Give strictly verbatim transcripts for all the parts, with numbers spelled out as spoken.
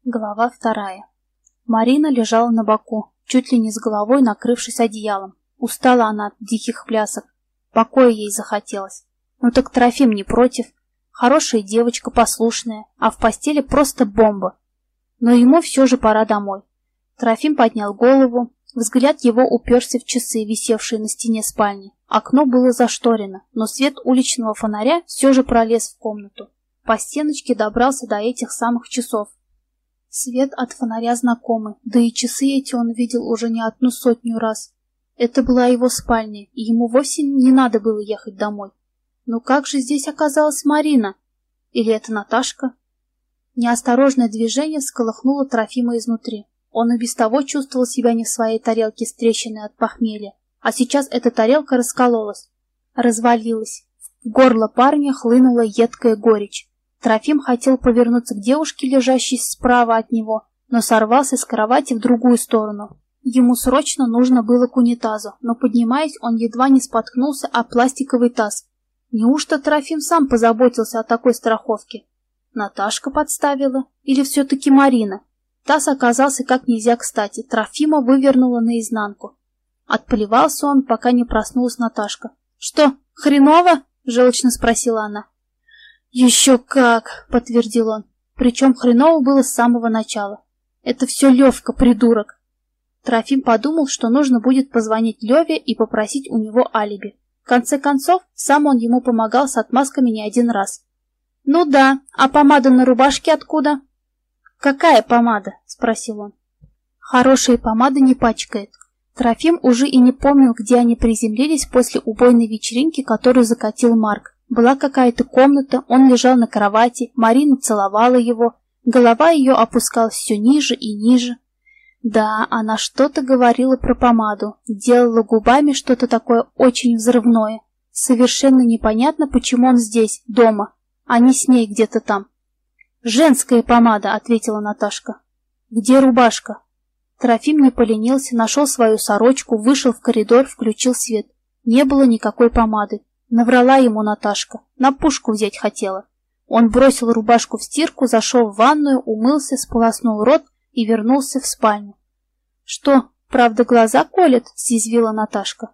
Глава вторая. Марина лежала на боку, чуть ли не с головой накрывшись одеялом. Устала она от диких плясок. Покоя ей захотелось. Ну так Трофим не против. Хорошая девочка, послушная, а в постели просто бомба. Но ему все же пора домой. Трофим поднял голову. Взгляд его уперся в часы, висевшие на стене спальни. Окно было зашторено, но свет уличного фонаря все же пролез в комнату. По стеночке добрался до этих самых часов. Свет от фонаря знакомый, да и часы эти он видел уже не одну сотню раз. Это была его спальня, и ему вовсе не надо было ехать домой. Но как же здесь оказалась Марина? Или это Наташка? Неосторожное движение всколыхнуло Трофима изнутри. Он и без того чувствовал себя не в своей тарелке с трещиной от похмелья, а сейчас эта тарелка раскололась, развалилась. В горло парня хлынула едкая горечь. Трофим хотел повернуться к девушке, лежащей справа от него, но сорвался с кровати в другую сторону. Ему срочно нужно было к унитазу, но, поднимаясь, он едва не споткнулся о пластиковый таз. Неужто Трофим сам позаботился о такой страховке? Наташка подставила? Или все-таки Марина? Таз оказался как нельзя кстати, Трофима вывернуло наизнанку. Отплевался он, пока не проснулась Наташка. «Что, хреново?» — желчно спросила она. «Еще как!» — подтвердил он. Причем хреново было с самого начала. «Это все Левка, придурок!» Трофим подумал, что нужно будет позвонить Леве и попросить у него алиби. В конце концов, сам он ему помогал с отмазками не один раз. «Ну да, а помада на рубашке откуда?» «Какая помада?» — спросил он. «Хорошая помада не пачкает». Трофим уже и не помнил, где они приземлились после убойной вечеринки, которую закатил Марк. Была какая-то комната, он лежал на кровати, Марина целовала его, голова ее опускалась все ниже и ниже. Да, она что-то говорила про помаду, делала губами что-то такое очень взрывное. Совершенно непонятно, почему он здесь, дома, а не с ней где-то там. «Женская помада», — ответила Наташка. «Где рубашка?» Трофим не поленился, нашел свою сорочку, вышел в коридор, включил свет. Не было никакой помады. Наврала ему Наташка, на пушку взять хотела. Он бросил рубашку в стирку, зашел в ванную, умылся, сполоснул рот и вернулся в спальню. «Что, правда глаза колят?» — съязвила Наташка.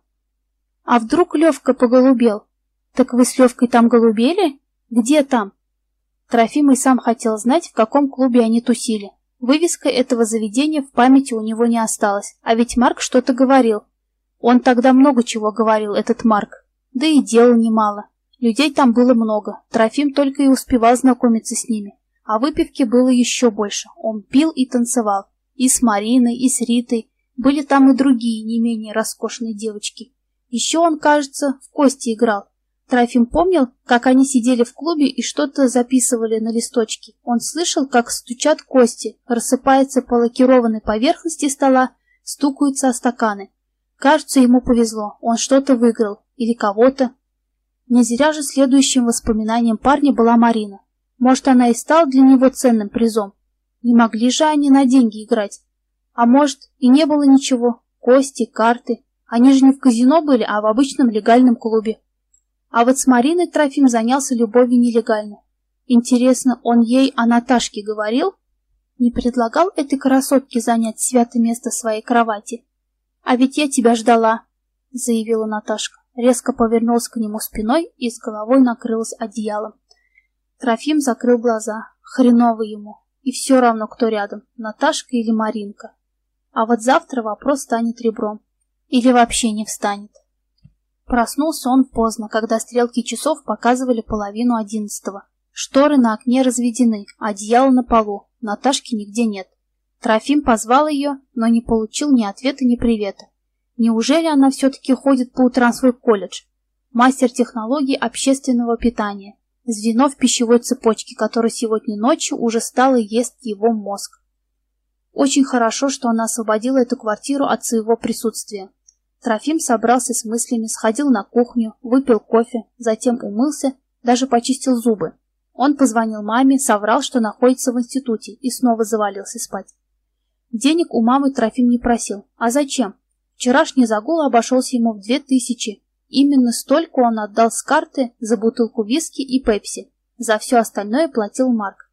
«А вдруг Левка поголубел?» «Так вы с Левкой там голубели? Где там?» Трофим и сам хотел знать, в каком клубе они тусили. Вывеска этого заведения в памяти у него не осталась, а ведь Марк что-то говорил. Он тогда много чего говорил, этот Марк. Да и делал немало. Людей там было много, Трофим только и успевал знакомиться с ними. А выпивки было еще больше. Он пил и танцевал. И с Мариной, и с Ритой. Были там и другие, не менее роскошные девочки. Еще он, кажется, в кости играл. Трофим помнил, как они сидели в клубе и что-то записывали на листочке. Он слышал, как стучат кости, рассыпается по лакированной поверхности стола, стукаются о стаканы. Кажется, ему повезло, он что-то выиграл. Или кого-то. Не зря же следующим воспоминанием парня была Марина. Может, она и стала для него ценным призом. Не могли же они на деньги играть. А может, и не было ничего. Кости, карты. Они же не в казино были, а в обычном легальном клубе. А вот с Мариной Трофим занялся любовью нелегально. Интересно, он ей о Наташке говорил? Не предлагал этой красотке занять святое место в своей кровати? «А ведь я тебя ждала», — заявила Наташка. Резко повернулась к нему спиной и с головой накрылась одеялом. Трофим закрыл глаза. Хреново ему. И все равно, кто рядом, Наташка или Маринка. А вот завтра вопрос станет ребром. Или вообще не встанет. Проснулся он поздно, когда стрелки часов показывали половину одиннадцатого. Шторы на окне разведены, одеяло на полу, Наташки нигде нет. Трофим позвал ее, но не получил ни ответа, ни привета. Неужели она все-таки ходит по утрам в свой колледж? Мастер технологий общественного питания. Звено в пищевой цепочке, которое сегодня ночью уже стало ест его мозг. Очень хорошо, что она освободила эту квартиру от своего присутствия. Трофим собрался с мыслями, сходил на кухню, выпил кофе, затем умылся, даже почистил зубы. Он позвонил маме, соврал, что находится в институте, и снова завалился спать. Денег у мамы Трофим не просил. А зачем? Вчерашний загул обошелся ему в две тысячи. Именно столько он отдал с карты за бутылку виски и пепси. За все остальное платил Марк.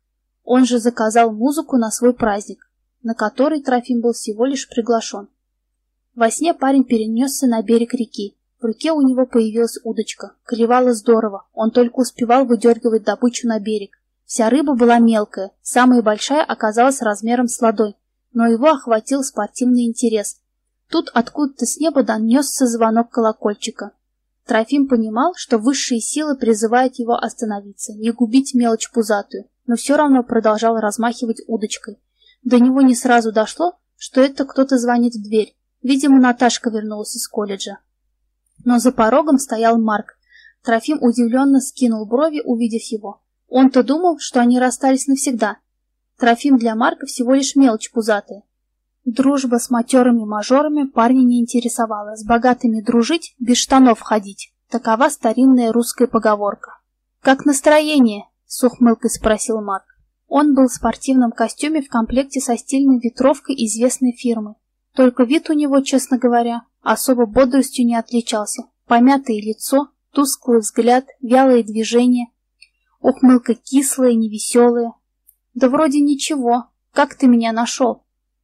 Он же заказал музыку на свой праздник, на который Трофим был всего лишь приглашен. Во сне парень перенесся на берег реки. В руке у него появилась удочка. Клевала здорово, он только успевал выдергивать добычу на берег. Вся рыба была мелкая, самая большая оказалась размером с ладонь, но его охватил спортивный интерес. Тут откуда-то с неба донесся звонок колокольчика. Трофим понимал, что высшие силы призывают его остановиться, не губить мелочь пузатую, но все равно продолжал размахивать удочкой. До него не сразу дошло, что это кто-то звонит в дверь. Видимо, Наташка вернулась из колледжа. Но за порогом стоял Марк. Трофим удивленно скинул брови, увидев его. Он-то думал, что они расстались навсегда. Трофим для Марка всего лишь мелочь пузатая. Дружба с матерыми мажорами парня не интересовала. С богатыми дружить, без штанов ходить. Такова старинная русская поговорка. «Как настроение?» — с ухмылкой спросил Марк. Он был в спортивном костюме в комплекте со стильной ветровкой известной фирмы. Только вид у него, честно говоря, особо бодростью не отличался. Помятое лицо, тусклый взгляд, вялые движения. Ухмылка кислая, невеселая. «Да вроде ничего. Как ты меня нашел?»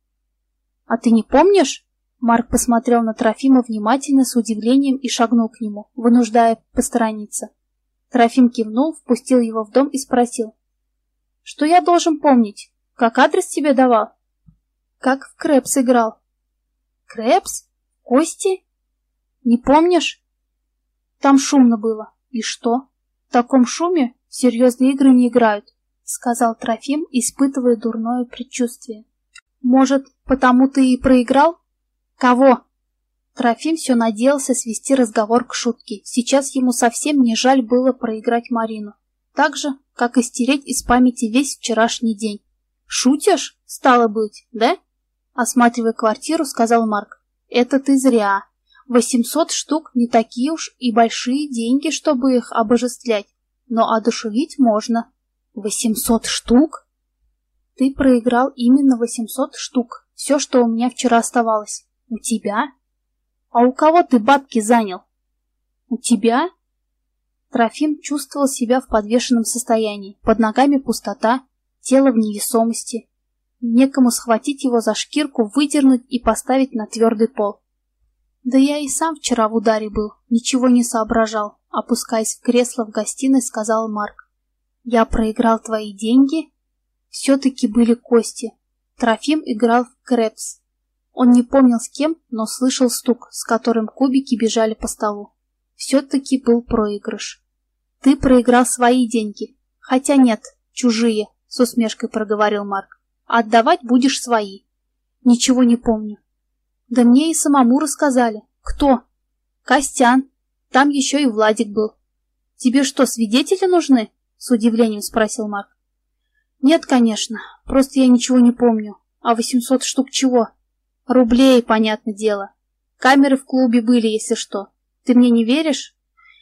«А ты не помнишь?» Марк посмотрел на Трофима внимательно, с удивлением и шагнул к нему, вынуждая посторониться. Трофим кивнул, впустил его в дом и спросил. «Что я должен помнить? Как адрес тебе давал?» «Как в Крэпс играл». «Крэпс? Кости? Не помнишь?» «Там шумно было. И что? В таком шуме в серьезные игры не играют», — сказал Трофим, испытывая дурное предчувствие. «Может, потому ты и проиграл?» «Кого?» Трофим все надеялся свести разговор к шутке. Сейчас ему совсем не жаль было проиграть Марину. Так же, как и стереть из памяти весь вчерашний день. «Шутишь, стало быть, да?» Осматривая квартиру, сказал Марк. «Это ты зря. Восемьсот штук не такие уж и большие деньги, чтобы их обожествлять. Но одушевить можно». «Восемьсот штук?» «Ты проиграл именно восемьсот штук. Все, что у меня вчера оставалось. У тебя? А у кого ты бабки занял?» «У тебя?» Трофим чувствовал себя в подвешенном состоянии. Под ногами пустота, тело в невесомости. Некому схватить его за шкирку, выдернуть и поставить на твердый пол. «Да я и сам вчера в ударе был, ничего не соображал», — опускаясь в кресло в гостиной, сказал Марк. «Я проиграл твои деньги?» Все-таки были кости. Трофим играл в Крэпс. Он не помнил с кем, но слышал стук, с которым кубики бежали по столу. Все-таки был проигрыш. «Ты проиграл свои деньги. Хотя нет, чужие», — с усмешкой проговорил Марк. «Отдавать будешь свои». «Ничего не помню». «Да мне и самому рассказали». «Кто?» «Костян. Там еще и Владик был». «Тебе что, свидетели нужны?» — с удивлением спросил Марк. «Нет, конечно. Просто я ничего не помню. А восемьсот штук чего?» «Рублей, понятное дело. Камеры в клубе были, если что. Ты мне не веришь?»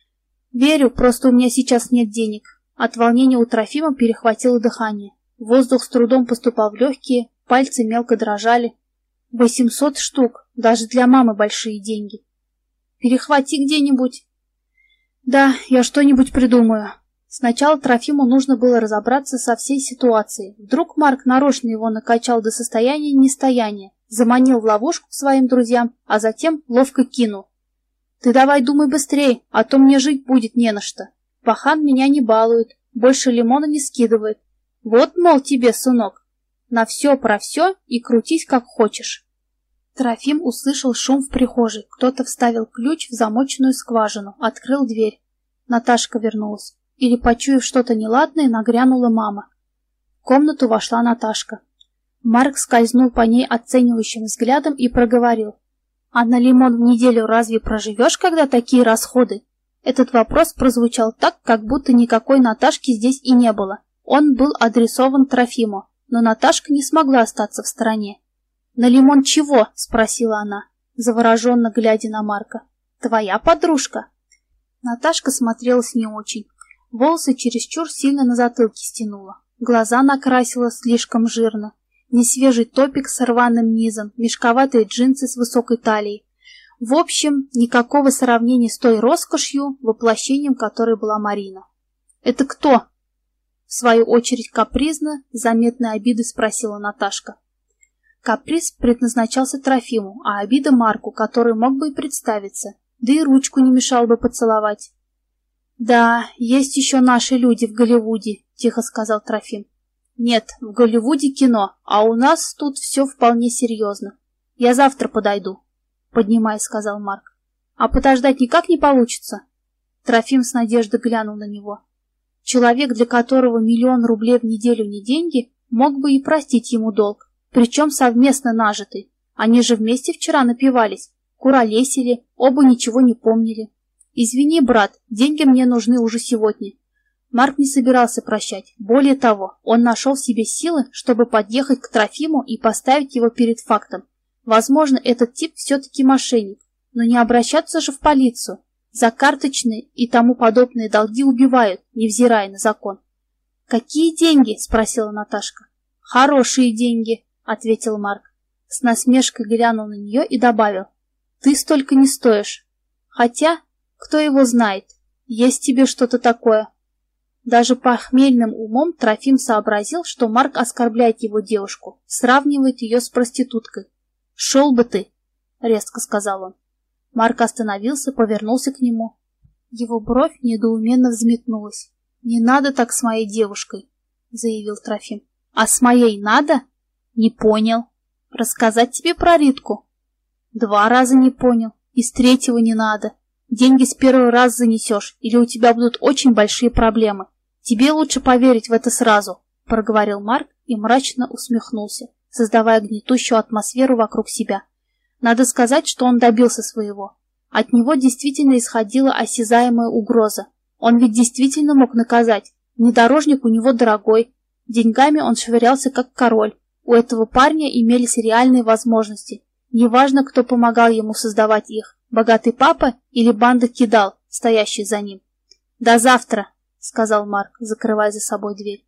«Верю, просто у меня сейчас нет денег». От волнения у Трофима перехватило дыхание. Воздух с трудом поступал в легкие, пальцы мелко дрожали. «Восемьсот штук, даже для мамы большие деньги. Перехвати где-нибудь». «Да, я что-нибудь придумаю». Сначала Трофиму нужно было разобраться со всей ситуацией. Вдруг Марк нарочно его накачал до состояния нестояния, заманил в ловушку к своим друзьям, а затем ловко кинул. «Ты давай думай быстрее, а то мне жить будет не на что. Пахан меня не балует, больше лимона не скидывает. Вот, мол, тебе, сынок, на все про все и крутись как хочешь». Трофим услышал шум в прихожей. Кто-то вставил ключ в замоченную скважину, открыл дверь. Наташка вернулась. Или, почуяв что-то неладное, нагрянула мама. В комнату вошла Наташка. Марк скользнул по ней оценивающим взглядом и проговорил. «А на лимон в неделю разве проживешь, когда такие расходы?» Этот вопрос прозвучал так, как будто никакой Наташки здесь и не было. Он был адресован Трофиму, но Наташка не смогла остаться в стороне. «На лимон чего?» — спросила она, завороженно глядя на Марка. «Твоя подружка?» Наташка смотрелась не очень. Волосы чересчур сильно на затылке стянула. Глаза накрасила слишком жирно. Несвежий топик с рваным низом, мешковатые джинсы с высокой талией. В общем, никакого сравнения с той роскошью, воплощением которой была Марина. «Это кто?» В свою очередь капризно, с заметной обидой спросила Наташка. Каприз предназначался Трофиму, а обида Марку, который мог бы и представиться, да и ручку не мешало бы поцеловать. «Да, есть еще наши люди в Голливуде», — тихо сказал Трофим. «Нет, в Голливуде кино, а у нас тут все вполне серьезно. Я завтра подойду», — поднимаясь, сказал Марк. «А подождать никак не получится?» Трофим с надеждой глянул на него. Человек, для которого миллион рублей в неделю не деньги, мог бы и простить ему долг, причем совместно нажитый. Они же вместе вчера напивались, куролесили, оба ничего не помнили. «Извини, брат, деньги мне нужны уже сегодня». Марк не собирался прощать. Более того, он нашел в себе силы, чтобы подъехать к Трофиму и поставить его перед фактом. Возможно, этот тип все-таки мошенник, но не обращаться же в полицию. За карточные и тому подобные долги убивают, невзирая на закон. «Какие деньги?» — спросила Наташка. «Хорошие деньги», — ответил Марк. С насмешкой глянул на нее и добавил. «Ты столько не стоишь. Хотя, кто его знает, есть тебе что-то такое». Даже похмельным умом Трофим сообразил, что Марк оскорбляет его девушку, сравнивает ее с проституткой. «Шел бы ты!» — резко сказал он. Марк остановился, повернулся к нему. Его бровь недоуменно взметнулась. «Не надо так с моей девушкой», — заявил Трофим. «А с моей надо?» «Не понял. Рассказать тебе про Ритку?» «Два раза не понял. И с третьего не надо. Деньги с первого раза занесешь, или у тебя будут очень большие проблемы. Тебе лучше поверить в это сразу», — проговорил Марк и мрачно усмехнулся, создавая гнетущую атмосферу вокруг себя. Надо сказать, что он добился своего. От него действительно исходила осязаемая угроза. Он ведь действительно мог наказать. Внедорожник у него дорогой. Деньгами он швырялся как король. У этого парня имелись реальные возможности. Неважно, кто помогал ему создавать их. Богатый папа или банда кидал, стоящий за ним. «До завтра», — сказал Марк, закрывая за собой дверь.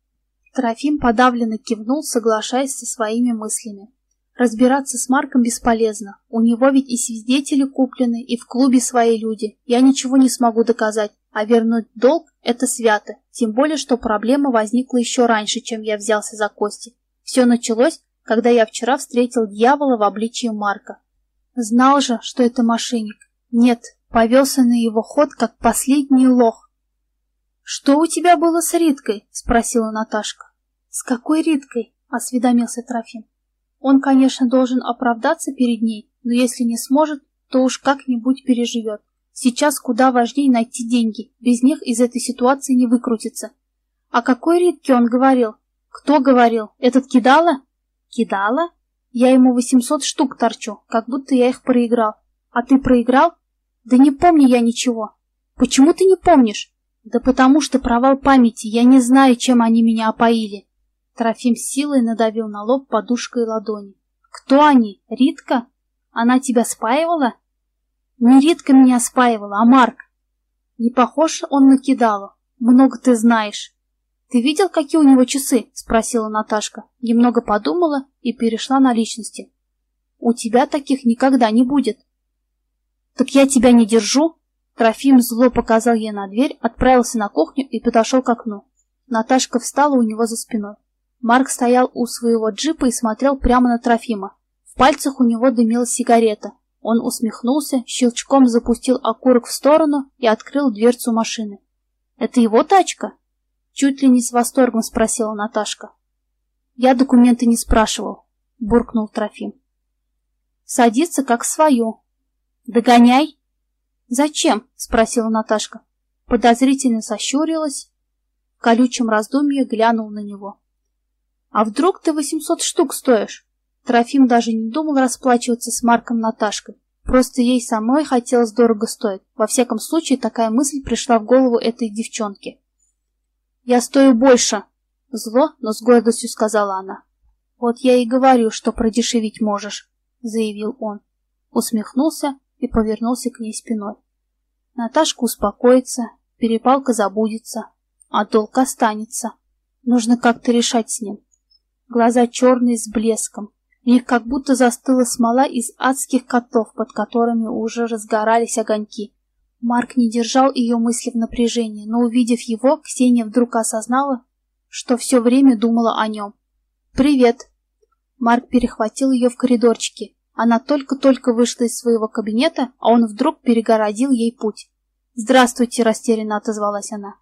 Трофим подавленно кивнул, соглашаясь со своими мыслями. Разбираться с Марком бесполезно. У него ведь и свидетели куплены, и в клубе свои люди. Я ничего не смогу доказать, а вернуть долг — это свято. Тем более, что проблема возникла еще раньше, чем я взялся за кости. Все началось, когда я вчера встретил дьявола в обличии Марка. Знал же, что это мошенник. Нет, повелся на его ход, как последний лох. «Что у тебя было с Риткой?» — спросила Наташка. «С какой Риткой?» — осведомился Трофим. Он, конечно, должен оправдаться перед ней, но если не сможет, то уж как-нибудь переживет. Сейчас куда важнее найти деньги, без них из этой ситуации не выкрутиться. О какой Ритке он говорил? Кто говорил? Этот Кидала? Кидала? Я ему восемьсот штук торчу, как будто я их проиграл. А ты проиграл? Да не помню я ничего. Почему ты не помнишь? Да потому что провал памяти, я не знаю, чем они меня опоили. Трофим с силой надавил на лоб подушкой ладони. «Кто они? Ритка? Она тебя спаивала?» «Не Ритка меня спаивала, а Марк». «Не похож он на Кидалу. Много ты знаешь». «Ты видел, какие у него часы?» — спросила Наташка. Немного подумала и перешла на личности. «У тебя таких никогда не будет». «Так я тебя не держу?» Трофим зло показал ей на дверь, отправился на кухню и подошел к окну. Наташка встала у него за спиной. Марк стоял у своего джипа и смотрел прямо на Трофима. В пальцах у него дымилась сигарета. Он усмехнулся, щелчком запустил окурок в сторону и открыл дверцу машины. «Это его тачка?» Чуть ли не с восторгом спросила Наташка. «Я документы не спрашивал», — буркнул Трофим. «Садится как в свою». «Догоняй». «Зачем?» — спросила Наташка. Подозрительно сощурилась, в колючем раздумье глянул на него. «А вдруг ты восемьсот штук стоишь?» Трофим даже не думал расплачиваться с Марком Наташкой. Просто ей самой хотелось дорого стоить. Во всяком случае, такая мысль пришла в голову этой девчонке. «Я стою больше!» — зло, но с гордостью сказала она. «Вот я и говорю, что продешевить можешь», — заявил он. Усмехнулся и повернулся к ней спиной. Наташка успокоится, перепалка забудется, а долг останется. Нужно как-то решать с ним. Глаза черные с блеском. В них как будто застыла смола из адских котлов, под которыми уже разгорались огоньки. Марк не держал ее мысли в напряжении, но, увидев его, Ксения вдруг осознала, что все время думала о нем. «Привет!» Марк перехватил ее в коридорчике. Она только-только вышла из своего кабинета, а он вдруг перегородил ей путь. «Здравствуйте!» — растерянно отозвалась она.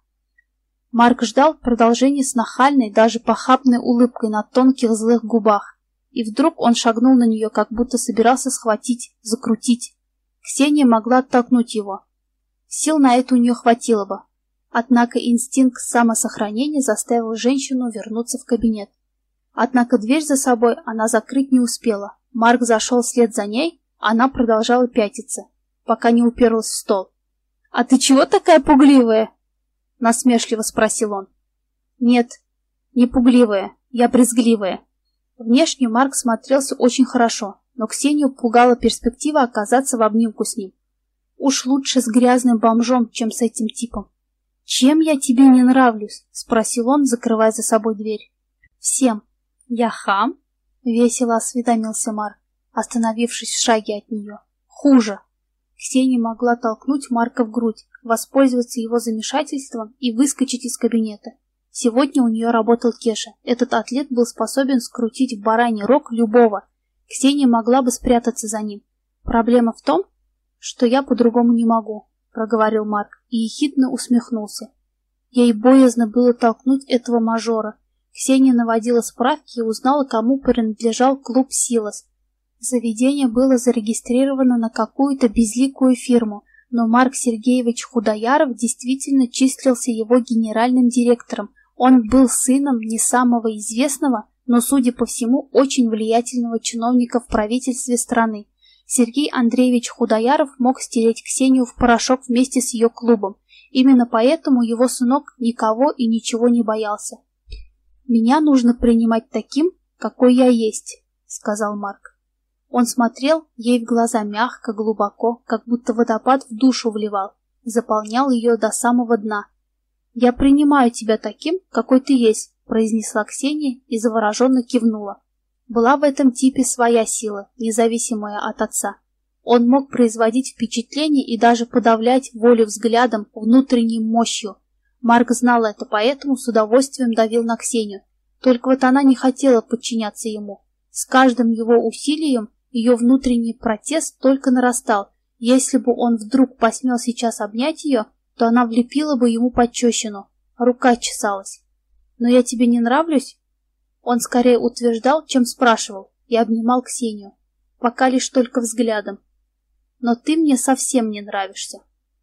Марк ждал продолжения с нахальной, даже похабной улыбкой на тонких злых губах. И вдруг он шагнул на нее, как будто собирался схватить, закрутить. Ксения могла оттолкнуть его. Сил на это у нее хватило бы. Однако инстинкт самосохранения заставил женщину вернуться в кабинет. Однако дверь за собой она закрыть не успела. Марк зашел вслед за ней, она продолжала пятиться, пока не уперлась в стол. «А ты чего такая пугливая?» — насмешливо спросил он. «Нет, не пугливая, я брезгливая». Внешне Марк смотрелся очень хорошо, но Ксению пугала перспектива оказаться в обнимку с ним. Уж лучше с грязным бомжом, чем с этим типом. «Чем я тебе не нравлюсь?» — спросил он, закрывая за собой дверь. «Всем. Я хам?» — весело осведомился Марк, остановившись в шаге от нее. «Хуже». Ксения могла толкнуть Марка в грудь, воспользоваться его замешательством и выскочить из кабинета. Сегодня у нее работал Кеша. Этот атлет был способен скрутить в бараний рог любого. Ксения могла бы спрятаться за ним. Проблема в том, что я по-другому не могу, — проговорил Марк и ехидно усмехнулся. Ей боязно было толкнуть этого мажора. Ксения наводила справки и узнала, кому принадлежал клуб «Силос». Заведение было зарегистрировано на какую-то безликую фирму, но Марк Сергеевич Худояров действительно числился его генеральным директором. Он был сыном не самого известного, но, судя по всему, очень влиятельного чиновника в правительстве страны. Сергей Андреевич Худояров мог стереть Ксению в порошок вместе с ее клубом. Именно поэтому его сынок никого и ничего не боялся. «Меня нужно принимать таким, какой я есть», — сказал Марк. Он смотрел ей в глаза мягко, глубоко, как будто водопад в душу вливал, заполнял ее до самого дна. «Я принимаю тебя таким, какой ты есть», — произнесла Ксения и завороженно кивнула. Была в этом типе своя сила, независимая от отца. Он мог производить впечатление и даже подавлять волю взглядом, внутренней мощью. Марк знал это, поэтому с удовольствием давил на Ксению. Только вот она не хотела подчиняться ему. С каждым его усилием ее внутренний протест только нарастал. Если бы он вдруг посмел сейчас обнять ее, то она влепила бы ему пощечину. Рука чесалась. «Но я тебе не нравлюсь?» Он скорее утверждал, чем спрашивал, и обнимал Ксению. Пока лишь только взглядом. «Но ты мне совсем не нравишься.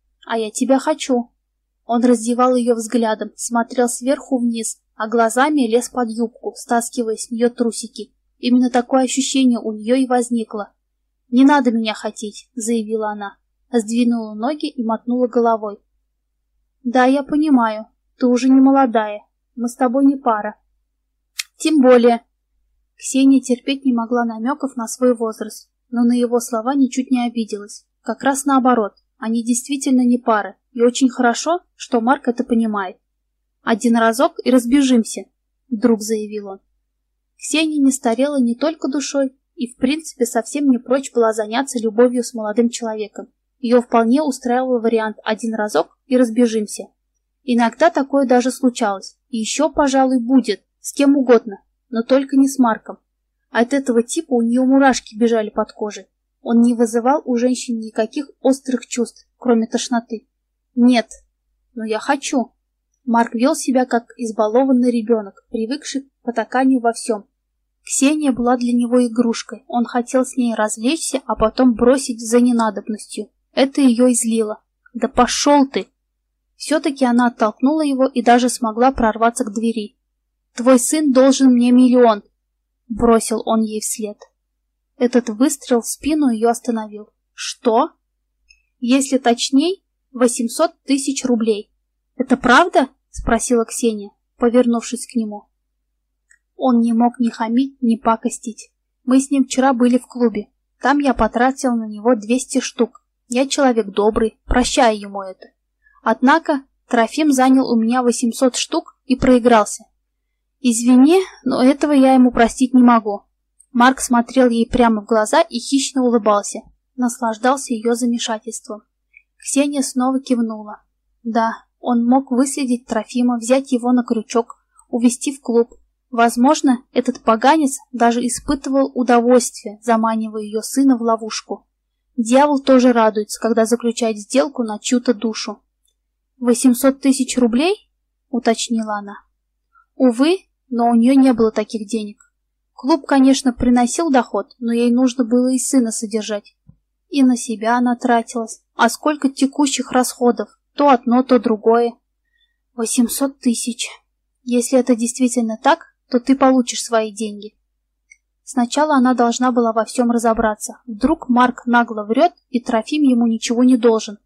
А я тебя хочу». Он раздевал ее взглядом, смотрел сверху вниз, а глазами лез под юбку, стаскивая с нее трусики. Именно такое ощущение у нее и возникло. «Не надо меня хотеть», — заявила она, сдвинула ноги и мотнула головой. «Да, я понимаю, ты уже не молодая, мы с тобой не пара». «Тем более». Ксения терпеть не могла намеков на свой возраст, но на его слова ничуть не обиделась. Как раз наоборот, они действительно не пара, и очень хорошо, что Марк это понимает. «Один разок и разбежимся», — вдруг заявил он. Ксения не старела не только душой и, в принципе, совсем не прочь была заняться любовью с молодым человеком. Ее вполне устраивал вариант «один разок и разбежимся». Иногда такое даже случалось, и еще, пожалуй, будет, с кем угодно, но только не с Марком. От этого типа у нее мурашки бежали под кожей. Он не вызывал у женщин никаких острых чувств, кроме тошноты. «Нет, но я хочу». Марк вел себя как избалованный ребенок, привыкший к потаканию во всем. Ксения была для него игрушкой, он хотел с ней развлечься, а потом бросить за ненадобностью. Это ее излило. «Да пошел ты!» Все-таки она оттолкнула его и даже смогла прорваться к двери. «Твой сын должен мне миллион!» — бросил он ей вслед. Этот выстрел в спину ее остановил. «Что?» «Если точней, восемьсот тысяч рублей». «Это правда?» — спросила Ксения, повернувшись к нему. Он не мог ни хамить, ни пакостить. Мы с ним вчера были в клубе. Там я потратил на него двести штук. Я человек добрый, прощаю ему это. Однако Трофим занял у меня восемьсот штук и проигрался. Извини, но этого я ему простить не могу. Марк смотрел ей прямо в глаза и хищно улыбался, наслаждался ее замешательством. Ксения снова кивнула. Да, он мог выследить Трофима, взять его на крючок. увезти в клуб. Возможно, этот поганец даже испытывал удовольствие, заманивая ее сына в ловушку. Дьявол тоже радуется, когда заключает сделку на чью-то душу. «Восемьсот тысяч рублей?» — уточнила она. Увы, но у нее не было таких денег. Клуб, конечно, приносил доход, но ей нужно было и сына содержать. И на себя она тратилась. А сколько текущих расходов? То одно, то другое. Восемьсот тысяч. Если это действительно так, то ты получишь свои деньги. Сначала она должна была во всем разобраться. Вдруг Марк нагло врет, и Трофим ему ничего не должен.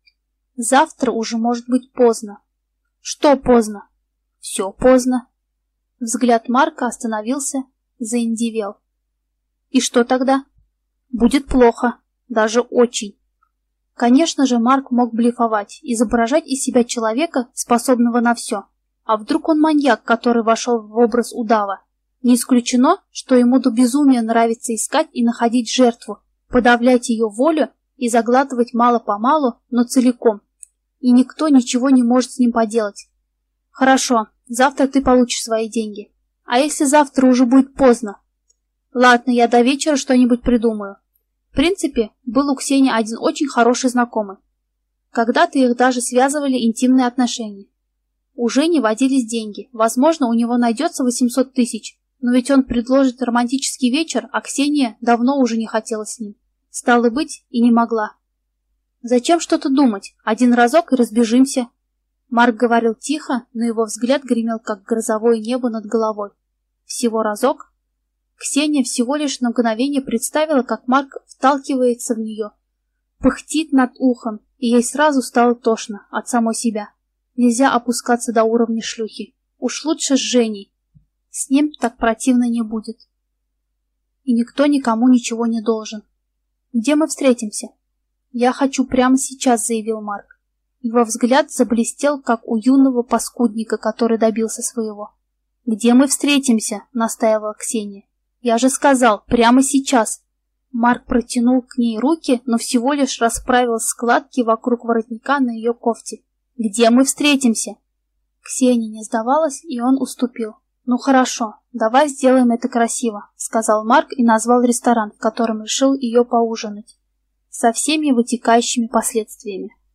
Завтра уже может быть поздно. Что поздно? Все поздно. Взгляд Марка остановился, заиндевел. И что тогда? Будет плохо, даже очень. Конечно же, Марк мог блефовать, изображать из себя человека, способного на все. А вдруг он маньяк, который вошел в образ удава? Не исключено, что ему до безумия нравится искать и находить жертву, подавлять ее волю и заглатывать мало-помалу, но целиком. И никто ничего не может с ним поделать. Хорошо, завтра ты получишь свои деньги. А если завтра уже будет поздно? Ладно, я до вечера что-нибудь придумаю. В принципе, был у Ксении один очень хороший знакомый. Когда-то их даже связывали интимные отношения. У Жени водились деньги. Возможно, у него найдется восемьсот тысяч. Но ведь он предложит романтический вечер, а Ксения давно уже не хотела с ним. Стало быть, и не могла. Зачем что-то думать? Один разок и разбежимся. Марк говорил тихо, но его взгляд гремел, как грозовое небо над головой. Всего разок? Ксения всего лишь на мгновение представила, как Марк вталкивается в нее, пыхтит над ухом, и ей сразу стало тошно от самой себя. Нельзя опускаться до уровня шлюхи. Уж лучше с Женей. С ним так противно не будет. И никто никому ничего не должен. Где мы встретимся? Я хочу прямо сейчас, заявил Марк. Его взгляд заблестел, как у юного паскудника, который добился своего. Где мы встретимся? Настаивала Ксения. Я же сказал, прямо сейчас. Марк протянул к ней руки, но всего лишь расправил складки вокруг воротника на ее кофте. Где мы встретимся? Ксения не сдавалась, и он уступил. Ну хорошо, давай сделаем это красиво, сказал Марк и назвал ресторан, в котором решил ее поужинать, со всеми вытекающими последствиями.